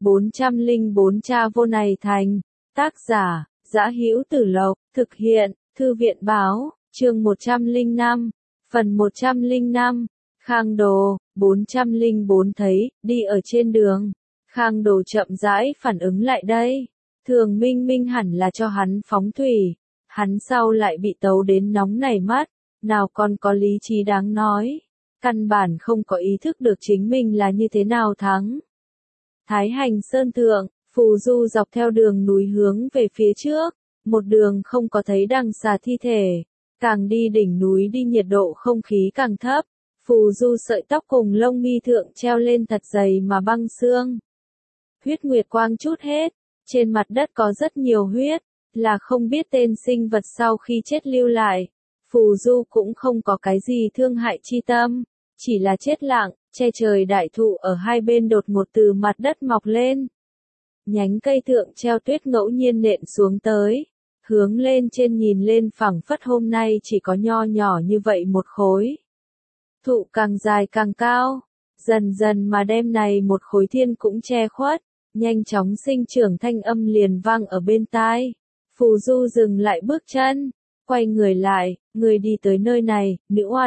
404 Cha vô này thành. Tác giả, Dã Hữu Tử Lộc, thực hiện, Thư viện báo, chương 105, phần 105, Khang Đồ, 404 thấy, đi ở trên đường. Khang Đồ chậm rãi phản ứng lại đây. Thường Minh Minh hẳn là cho hắn phóng thủy. Hắn sau lại bị tấu đến nóng nảy mắt, nào còn có lý trí đáng nói. Căn bản không có ý thức được chính mình là như thế nào thắng. Thái Hành Sơn thượng, phù du dọc theo đường núi hướng về phía trước, một đường không có thấy đằng xà thi thể, càng đi đỉnh núi đi nhiệt độ không khí càng thấp, phù du sợi tóc cùng lông mi thượng treo lên thật dày mà băng xương. Huyết nguyệt quang chút hết, trên mặt đất có rất nhiều huyết, là không biết tên sinh vật sau khi chết lưu lại. Phù du cũng không có cái gì thương hại chi tâm, chỉ là chết lặng, che trời đại thụ ở hai bên đột ngột từ mặt đất mọc lên. Nhánh cây thượng treo tuyết ngẫu nhiên nện xuống tới, hướng lên trên nhìn lên phẳng phất hôm nay chỉ có nho nhỏ như vậy một khối. Thụ càng dài càng cao, dần dần mà đêm này một khối thiên cũng che khuất, nhanh chóng sinh trưởng thanh âm liền vang ở bên tai. Phù du dừng lại bước chân, quay người lại, người đi tới nơi này, nữ oa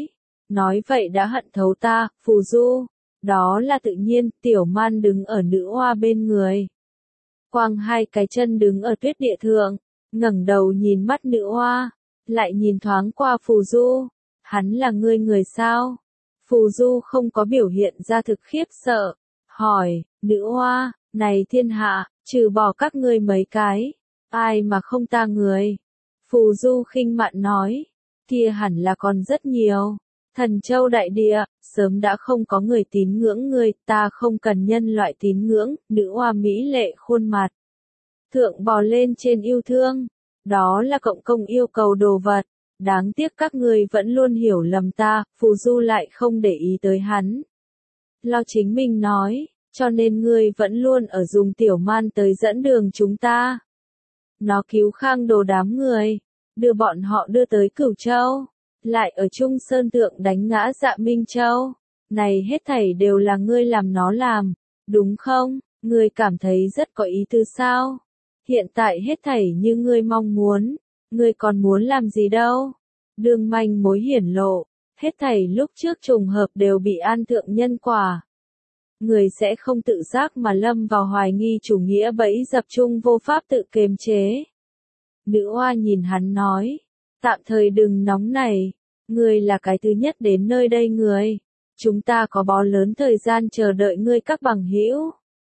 nói vậy đã hận thấu ta, phù du. Đó là tự nhiên, tiểu man đứng ở nữ oa bên người. Quang hai cái chân đứng ở tuyết địa thượng, ngẩng đầu nhìn mắt nữ oa, lại nhìn thoáng qua phù du. Hắn là người sao? Phù du không có biểu hiện ra thực khiếp sợ, hỏi, nữ oa, này thiên hạ, trừ bỏ các ngươi mấy cái, ai mà không ta người? Phù du khinh mạn nói, kia hẳn là còn rất nhiều. Thần châu đại địa, sớm đã không có người tín ngưỡng ngươi, ta không cần nhân loại tín ngưỡng, nữ oa mỹ lệ khuôn mặt. Thượng bò lên trên yêu thương, đó là cộng công yêu cầu đồ vật, đáng tiếc các ngươi vẫn luôn hiểu lầm ta, phù du lại không để ý tới hắn. Lo chính mình nói, cho nên ngươi vẫn luôn ở dùng tiểu man tới dẫn đường chúng ta. Nó cứu Khang Đồ đám người, đưa bọn họ đưa tới Cửu Châu. Lại ở Trung Sơn Thượng đánh ngã Dạ Minh Châu. Này hết thảy đều là ngươi làm nó làm, đúng không? Ngươi cảm thấy rất có ý tứ sao? Hiện tại hết thảy như ngươi mong muốn, ngươi còn muốn làm gì đâu? Đường manh mối hiển lộ, hết thảy lúc trước trùng hợp đều bị an thượng nhân quả. Người sẽ không tự giác mà lâm vào hoài nghi chủ nghĩa bẫy dập chung vô pháp tự kiềm chế. Nữ oa nhìn hắn nói. Tạm thời đừng nóng này, ngươi là cái thứ nhất đến nơi đây người. Chúng ta có bó lớn thời gian chờ đợi ngươi các bằng hữu.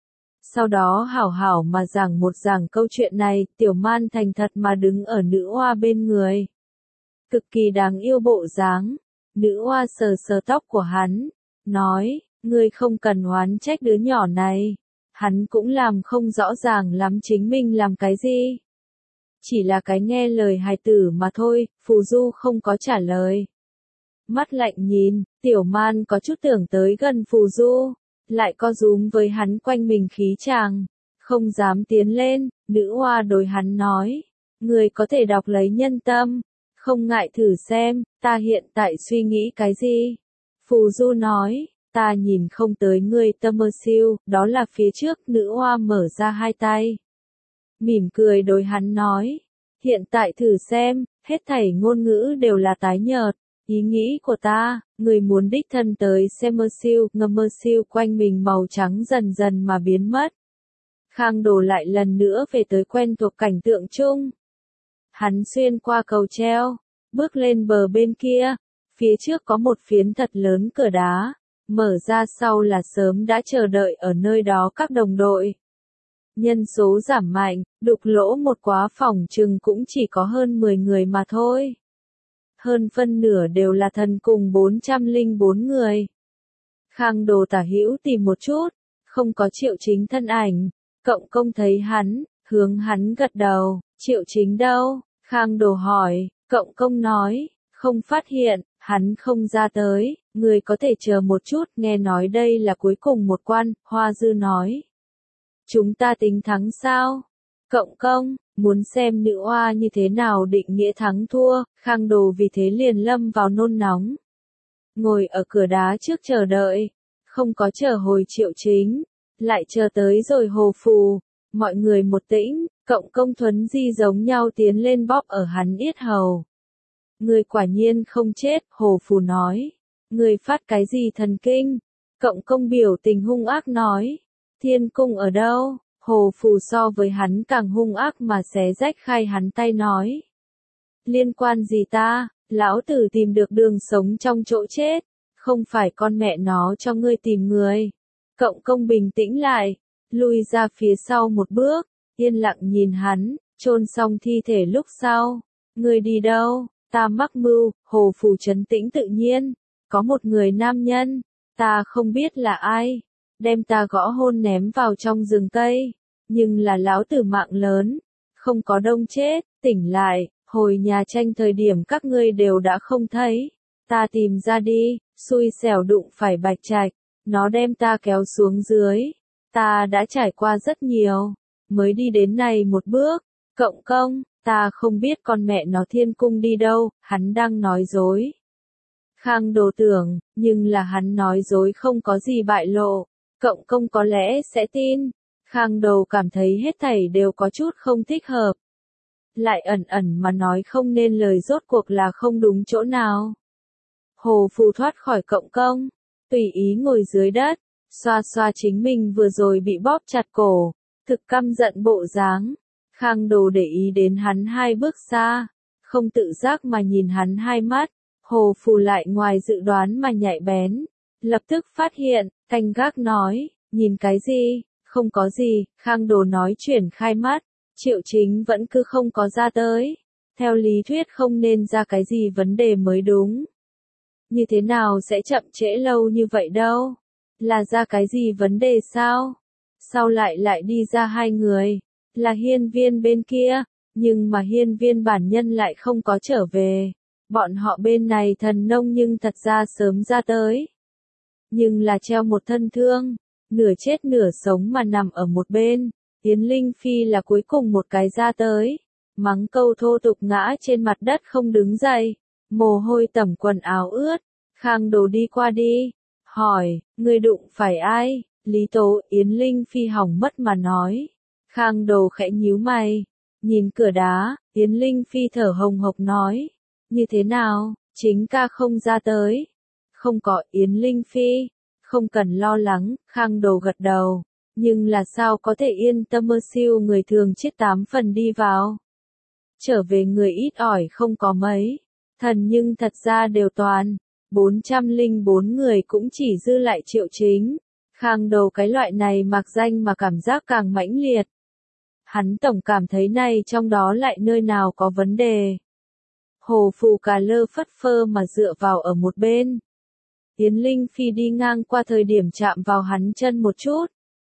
Sau đó hảo hảo mà giảng một giảng câu chuyện này, tiểu man thành thật mà đứng ở nữ oa bên người. Cực kỳ đáng yêu bộ dáng, nữ oa sờ sờ tóc của hắn, nói, ngươi không cần oán trách đứa nhỏ này. Hắn cũng làm không rõ ràng lắm chính mình làm cái gì. Chỉ là cái nghe lời hài tử mà thôi, phù du không có trả lời. Mắt lạnh nhìn, tiểu man có chút tưởng tới gần phù du, lại co rúm với hắn quanh mình khí chàng, không dám tiến lên, nữ oa đối hắn nói, người có thể đọc lấy nhân tâm, không ngại thử xem, ta hiện tại suy nghĩ cái gì. Phù du nói, ta nhìn không tới ngươi tâm mơ siêu, đó là phía trước, nữ oa mở ra hai tay. Mỉm cười đối hắn nói, hiện tại thử xem, hết thảy ngôn ngữ đều là tái nhợt, ý nghĩ của ta, người muốn đích thân tới xem mơ siêu, ngâm mơ siêu quanh mình màu trắng dần dần mà biến mất. Khang Đồ lại lần nữa về tới quen thuộc cảnh tượng chung. Hắn xuyên qua cầu treo, bước lên bờ bên kia, phía trước có một phiến thật lớn cửa đá, mở ra sau là sớm đã chờ đợi ở nơi đó các đồng đội. Nhân số giảm mạnh, đục lỗ một quá phòng chừng cũng chỉ có hơn 10 người mà thôi. Hơn phân nửa đều là thần cùng 404 người. Khang Đồ tả hữu tìm một chút, không có Triệu Chính thân ảnh, cộng công thấy hắn, hướng hắn gật đầu, Triệu Chính đâu? Khang Đồ hỏi, cộng công nói, không phát hiện, hắn không ra tới, người có thể chờ một chút, nghe nói đây là cuối cùng một quan, Hoa Dư nói. Chúng ta tính thắng sao? Cộng công, muốn xem nữ oa như thế nào định nghĩa thắng thua, Khang Đồ vì thế liền lâm vào nôn nóng. Ngồi ở cửa đá trước chờ đợi, không có chờ hồi Triệu Chính, lại chờ tới rồi Hồ Phù, mọi người một tĩnh, Cộng Công Thuấn Di giống nhau tiến lên bóp ở hắn yết hầu. Người quả nhiên không chết, Hồ Phù nói. Người phát cái gì thần kinh? Cộng Công biểu tình hung ác nói. Thiên cung ở đâu? Hồ Phù so với hắn càng hung ác mà xé rách khai hắn tay nói. Liên quan gì ta, lão tử tìm được đường sống trong chỗ chết, không phải con mẹ nó cho ngươi tìm người. Cộng Công bình tĩnh lại, lui ra phía sau một bước, yên lặng nhìn hắn, chôn xong thi thể lúc sau. Ngươi đi đâu? Ta mắc mưu. Hồ Phù trấn tĩnh tự nhiên. Có một người nam nhân, ta không biết là ai, đem ta gõ hôn ném vào trong rừng cây, nhưng là lão tử mạng lớn, không có đông chết, tỉnh lại, hồi nhà tranh thời điểm các ngươi đều đã không thấy, ta tìm ra đi, xui xẻo đụng phải Bạch Trạch, nó đem ta kéo xuống dưới, ta đã trải qua rất nhiều, mới đi đến này một bước. Cộng Công, ta không biết con mẹ nó Thiên cung đi đâu, hắn đang nói dối. Khang Đồ tưởng, nhưng là hắn nói dối không có gì bại lộ, Cộng Công có lẽ sẽ tin. Khang Đồ cảm thấy hết thảy đều có chút không thích hợp. Lại ẩn ẩn mà nói không nên lời, rốt cuộc là không đúng chỗ nào. Hồ Phù thoát khỏi Cộng Công, tùy ý ngồi dưới đất, xoa xoa chính mình vừa rồi bị bóp chặt cổ, thực căm giận bộ dáng. Khang Đồ để ý đến hắn hai bước xa, không tự giác mà nhìn hắn hai mắt. Hồ Phù lại ngoài dự đoán mà nhạy bén, lập tức phát hiện, canh gác nói, nhìn cái gì, không có gì. Khang Đồ nói chuyển khai mắt, Triệu Chính vẫn cứ không có ra tới, theo lý thuyết không nên ra cái gì vấn đề mới đúng. Như thế nào sẽ chậm trễ lâu như vậy đâu, là ra cái gì vấn đề sao? Sau lại đi ra hai người, là Hiên Viên bên kia, nhưng mà Hiên Viên bản nhân lại không có trở về. Bọn họ bên này thần nông nhưng thật ra sớm ra tới. Nhưng là treo một thân thương, nửa chết nửa sống mà nằm ở một bên. Yến Linh Phi là cuối cùng một cái ra tới. Mắng câu thô tục ngã trên mặt đất không đứng dậy. Mồ hôi tẩm quần áo ướt. Khang Đồ đi qua đi. Hỏi, người đụng phải ai? Lý Tố. Yến Linh Phi hỏng mất mà nói. Khang Đồ khẽ nhíu mày. Nhìn cửa đá, Yến Linh Phi thở hồng hộc nói. Như thế nào, chính ca không ra tới? Không có. Yến Linh Phi, không cần lo lắng. Khang Đồ gật đầu. Nhưng là sao có thể yên tâm mơ siêu người thường chết 8 phần đi vào. Trở về người ít ỏi không có mấy. Thần nhưng thật ra đều toàn. 404 người cũng chỉ dư lại Triệu Chính. Khang Đồ cái loại này mặc danh mà cảm giác càng mãnh liệt. Hắn tổng cảm thấy này trong đó lại nơi nào có vấn đề. Hồ Phù cà lơ phất phơ mà dựa vào ở một bên. Yến Linh Phi đi ngang qua thời điểm chạm vào hắn chân một chút.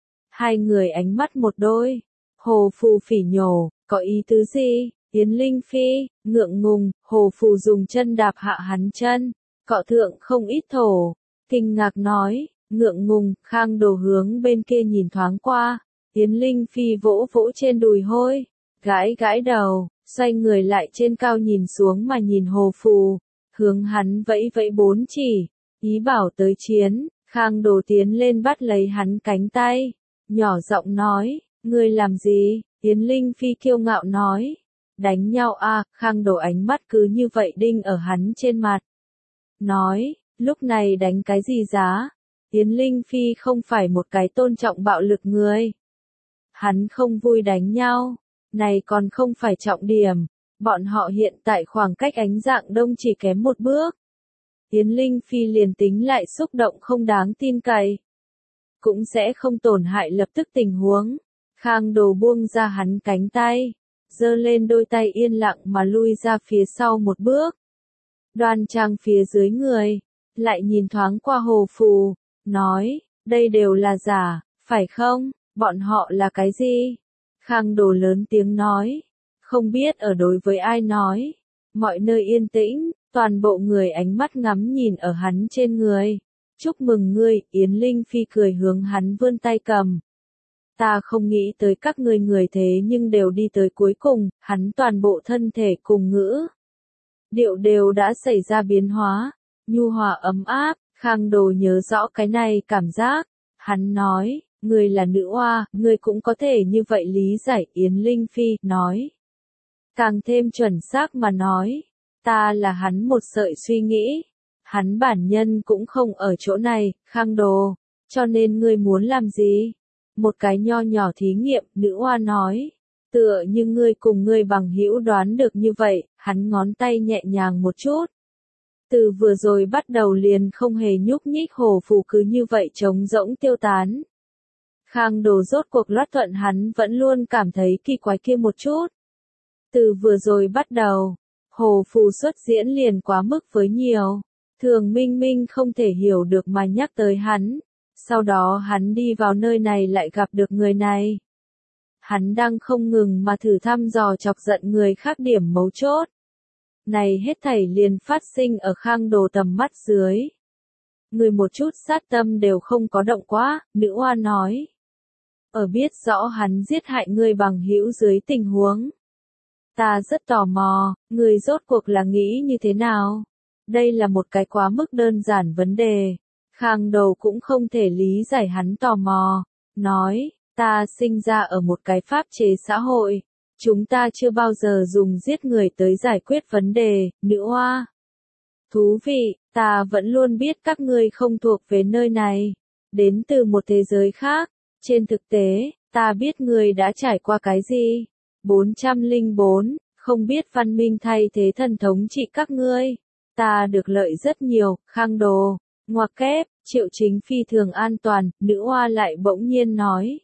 Hai người ánh mắt một đôi. Hồ Phù phỉ nhổ, có ý tứ gì? Yến Linh Phi, ngượng ngùng. Hồ Phù dùng chân đạp hạ hắn chân, cọ thượng không ít thổ. Kinh ngạc nói, ngượng ngùng. Khang Đồ hướng bên kia nhìn thoáng qua. Yến Linh Phi vỗ vỗ trên đùi hôi, gãi gãi đầu, xoay người lại trên cao nhìn xuống mà nhìn Hồ Phù, hướng hắn vẫy vẫy 4 chỉ, ý bảo tới chiến. Khang Đồ tiến lên bắt lấy hắn cánh tay, nhỏ giọng nói, ngươi làm gì? Yến Linh Phi kiêu ngạo nói, đánh nhau à? Khang Đồ ánh mắt cứ như vậy đinh ở hắn trên mặt, nói, lúc này đánh cái gì giá? Yến Linh Phi không phải một cái tôn trọng bạo lực người. Hắn không vui đánh nhau, này còn không phải trọng điểm, bọn họ hiện tại khoảng cách Ánh Dạng Đông chỉ kém một bước. Yến Linh Phi liền tính lại xúc động không đáng tin cậy, cũng sẽ không tổn hại lập tức tình huống. Khang Đồ buông ra hắn cánh tay, giơ lên đôi tay yên lặng mà lui ra phía sau một bước. Đoan trang phía dưới người, lại nhìn thoáng qua Hồ Phù, nói, đây đều là giả, phải không? Bọn họ là cái gì? Khang Đồ lớn tiếng nói. Không biết ở đối với ai nói. Mọi nơi yên tĩnh, toàn bộ người ánh mắt ngắm nhìn ở hắn trên người. Chúc mừng ngươi. Yến Linh Phi cười hướng hắn vươn tay cầm. Ta không nghĩ tới các ngươi người thế nhưng đều đi tới cuối cùng. Hắn toàn bộ thân thể cùng ngữ điệu đều đã xảy ra biến hóa. Nhu hòa ấm áp. Khang Đồ nhớ rõ cái này cảm giác. Hắn nói, Ngươi là nữ oa, ngươi cũng có thể như vậy lý giải, Yến Linh Phi nói. Càng thêm chuẩn xác mà nói, ta là hắn một sợi suy nghĩ. Hắn bản nhân cũng không ở chỗ này, Khang Đồ, cho nên ngươi muốn làm gì? Một cái nho nhỏ thí nghiệm, nữ oa nói. Tựa như ngươi cùng ngươi bằng hữu đoán được như vậy, hắn ngón tay nhẹ nhàng một chút. Từ vừa rồi bắt đầu liền không hề nhúc nhích, hồ phù cứ như vậy trống rỗng tiêu tán. Khang Đồ rốt cuộc loát thuận hắn vẫn luôn cảm thấy kỳ quái kia một chút. Từ vừa rồi bắt đầu, hồ phù xuất diễn liền quá mức với nhiều. Thường Minh Minh không thể hiểu được mà nhắc tới hắn. Sau đó hắn đi vào nơi này lại gặp được người này. Hắn đang không ngừng mà thử thăm dò chọc giận người khác điểm mấu chốt. Này hết thảy liền phát sinh ở Khang Đồ tầm mắt dưới. Người một chút sát tâm đều không có động quá, nữ oa nói. Ở biết rõ hắn giết hại người bằng hữu dưới tình huống. Ta rất tò mò, người rốt cuộc là nghĩ như thế nào? Đây là một cái quá mức đơn giản vấn đề. Khang Đồ cũng không thể lý giải hắn tò mò. Nói, ta sinh ra ở một cái pháp chế xã hội. Chúng ta chưa bao giờ dùng giết người tới giải quyết vấn đề, nữ oa. Thú vị, ta vẫn luôn biết các ngươi không thuộc về nơi này. Đến từ một thế giới khác. Trên thực tế, ta biết ngươi đã trải qua cái gì. 404, không biết văn minh thay thế thần thống trị các ngươi. Ta được lợi rất nhiều, Khang Đồ. Ngoặc kép, Triệu Chính phi thường an toàn, nữ oa lại bỗng nhiên nói.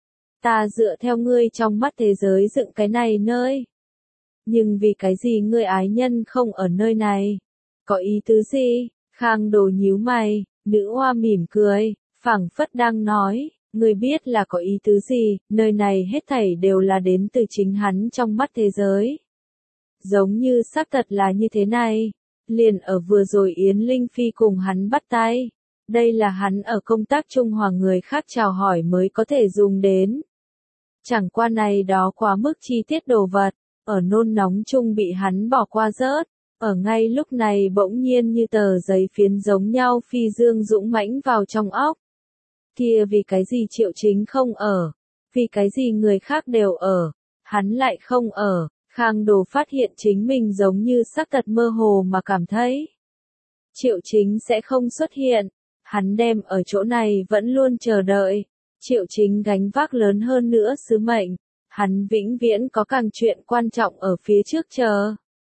Ta dựa theo ngươi trong mắt thế giới dựng cái này nơi. Nhưng vì cái gì ngươi ái nhân không ở nơi này? Có ý tứ gì? Khang Đồ nhíu mày, nữ oa mỉm cười, phảng phất đang nói, ngươi biết là có ý tứ gì, nơi này hết thảy đều là đến từ chính hắn trong mắt thế giới. Giống như xác thật là như thế này. Liền ở vừa rồi Yến Linh Phi cùng hắn bắt tay. Đây là hắn ở công tác Trung Hòa người khác chào hỏi mới có thể dùng đến. Chẳng qua này đó quá mức chi tiết đồ vật, ở nôn nóng chung bị hắn bỏ qua rớt. Ở ngay lúc này bỗng nhiên như tờ giấy phiến giống nhau phi dương dũng mãnh vào trong óc. Kia vì cái gì Triệu Chính không ở? Vì cái gì người khác đều ở? Hắn lại không ở. Khang Đồ phát hiện chính mình giống như xác thật mơ hồ mà cảm thấy. Triệu Chính sẽ không xuất hiện. Hắn đem ở chỗ này vẫn luôn chờ đợi. Triệu Chính gánh vác lớn hơn nữa sứ mệnh. Hắn vĩnh viễn có càng chuyện quan trọng ở phía trước chờ.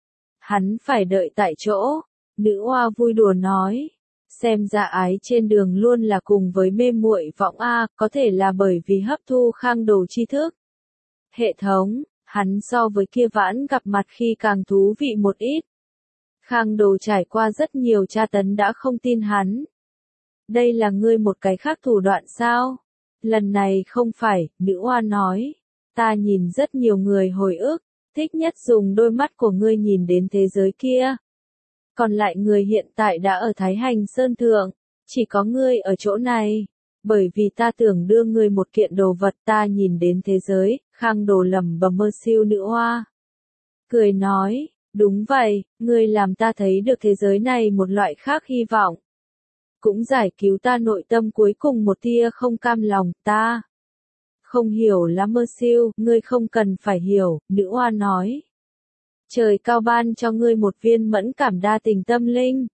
Hắn phải đợi tại chỗ. Nữ oa vui đùa nói. Xem ra ái trên đường luôn là cùng với mê muội vọng A, có thể là bởi vì hấp thu Khang Đồ tri thức. Hệ thống. Hắn so với kia vãn gặp mặt khi càng thú vị một ít. Khang Đồ trải qua rất nhiều tra tấn đã không tin hắn. Đây là ngươi một cái khác thủ đoạn sao? Lần này không phải, nữ oa nói. Ta nhìn rất nhiều người hồi ức, thích nhất dùng đôi mắt của ngươi nhìn đến thế giới kia. Còn lại người hiện tại đã ở Thái Hành Sơn Thượng, chỉ có ngươi ở chỗ này. Bởi vì ta tưởng đưa ngươi một kiện đồ vật ta nhìn đến thế giới, Khang Đồ lẩm bẩm mơ siêu nữ oa. Cười nói, đúng vậy, ngươi làm ta thấy được thế giới này một loại khác hy vọng. Cũng giải cứu ta nội tâm cuối cùng một tia không cam lòng, ta. Không hiểu lắm mơ siêu, ngươi không cần phải hiểu, nữ oa nói. Trời cao ban cho ngươi một viên mẫn cảm đa tình tâm linh.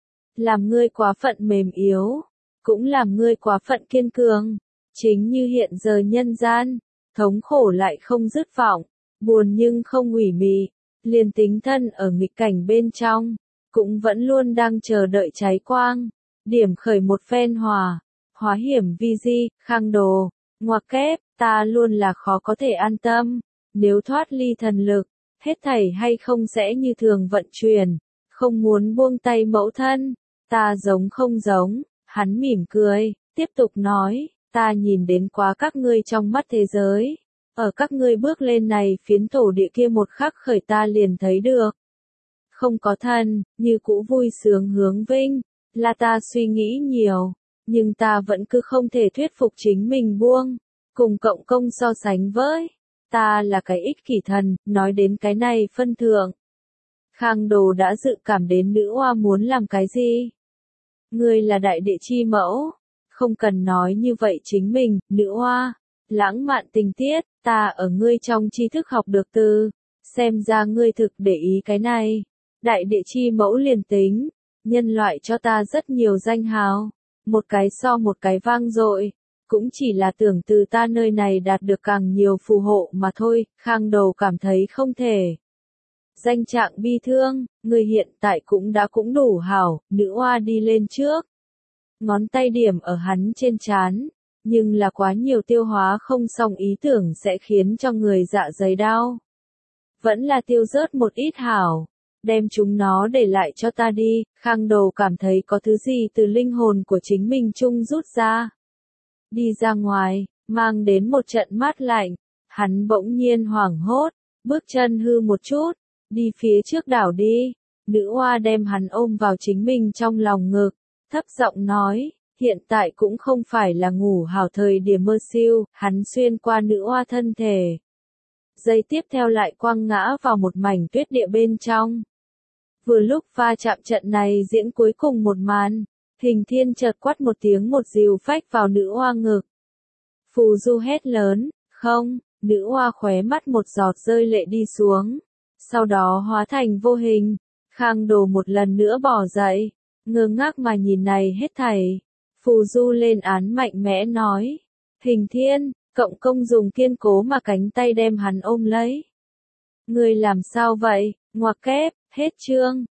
Làm ngươi quá phận mềm yếu. Cũng làm ngươi quá phận kiên cường. Chính như hiện giờ nhân gian, thống khổ lại không dứt vọng, buồn nhưng không hủy mị, liền tính thân ở nghịch cảnh bên trong, cũng vẫn luôn đang chờ đợi cháy quang, điểm khởi một phen hóa hiểm vi di, Khang Đồ, ngoặc kép, ta luôn là khó có thể an tâm, nếu thoát ly thần lực, hết thảy hay không sẽ như thường vận chuyển, không muốn buông tay mẫu thân, ta giống không giống. Hắn mỉm cười, tiếp tục nói, ta nhìn đến quá các ngươi trong mắt thế giới. Ở các ngươi bước lên này phiến thổ địa kia một khắc khởi ta liền thấy được. Không có thân, như cũ vui sướng hướng vinh, là ta suy nghĩ nhiều, nhưng ta vẫn cứ không thể thuyết phục chính mình buông, cùng cộng công so sánh với. Ta là cái ích kỷ thần, nói đến cái này phân thượng. Khang Đồ đã dự cảm đến nữ oa muốn làm cái gì. Ngươi là đại địa chi mẫu, Không cần nói như vậy chính mình, nữ oa. Lãng mạn tình tiết, ta ở ngươi trong tri thức học được từ. Xem ra ngươi thực để ý cái này. Đại địa chi mẫu liền tính. Nhân loại cho ta rất nhiều danh hào. Một cái so một cái vang dội. Cũng chỉ là tưởng từ ta nơi này đạt được càng nhiều phù hộ mà thôi. Khang Đầu cảm thấy không thể. Danh trạng bi thương, người hiện tại cũng đủ hảo. Nữ oa đi lên trước. Ngón tay điểm ở hắn trên trán. Nhưng là quá nhiều tiêu hóa không xong ý tưởng sẽ khiến cho người dạ dày đau. Vẫn là tiêu rớt một ít hảo. Đem chúng nó để lại cho ta đi. Khang Đầu cảm thấy có thứ gì từ linh hồn của chính mình chung rút ra. Đi ra ngoài, mang đến một trận mát lạnh. Hắn bỗng nhiên hoảng hốt, bước chân hư một chút, đi phía trước đảo đi. Nữ oa đem hắn ôm vào chính mình trong lòng ngực, thấp giọng nói, hiện tại cũng không phải là ngủ hảo thời điểm mơ siêu, hắn xuyên qua nữ oa thân thể. Giây tiếp theo lại quăng ngã vào một mảnh tuyết địa bên trong. Vừa lúc va chạm trận này diễn cuối cùng một màn, Hình Thiên chợt quát một tiếng một dìu phách vào nữ oa ngực. Phù Du hét lớn, không, nữ oa khóe mắt một giọt rơi lệ đi xuống. Sau đó hóa thành vô hình, Khang Đồ một lần nữa bỏ dậy, ngơ ngác mà nhìn này hết thảy. Phù Du lên án mạnh mẽ nói, Hình Thiên, cộng công dùng kiên cố mà cánh tay đem hắn ôm lấy. Ngươi làm sao vậy, ngoặc kép, hết chương.